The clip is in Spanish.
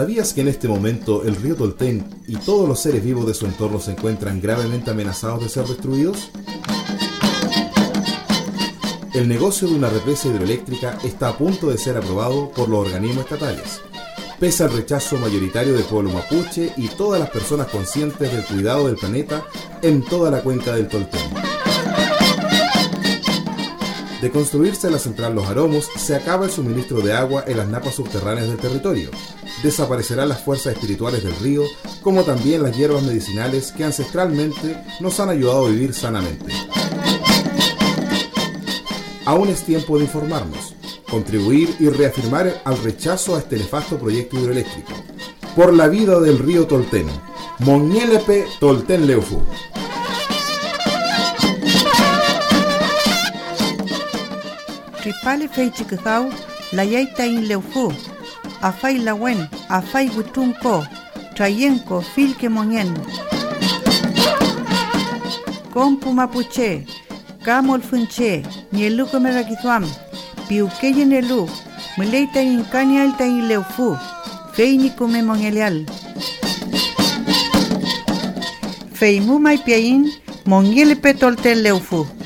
¿Sabías que en este momento el río Tolten y todos los seres vivos de su entorno se encuentran gravemente amenazados de ser destruidos? El negocio de una represa hidroeléctrica está a punto de ser aprobado por los organismos estatales, pese al rechazo mayoritario del pueblo mapuche y todas las personas conscientes del cuidado del planeta en toda la cuenca del Tolten. De construirse la central Los Aromos, se acaba el suministro de agua en las napas subterráneas del territorio. Desaparecerán las fuerzas espirituales del río, como también las hierbas medicinales que ancestralmente nos han ayudado a vivir sanamente. Aún es tiempo de informarnos, contribuir y reafirmar al rechazo a este nefasto proyecto hidroeléctrico. Por la vida del río Tolten. Moñelepe Tolten Leufu. Tripale feichikau la yaita in leufu. Afai lawen, afai gutunko, trayenko filke monyen. Compu mapuche, camol funche, nieluco merakituam, piuqueye nelu, muleita in cania alta in leufu, feinico me mongelial. Feimu mai piain, mongelepe Tolten leufu.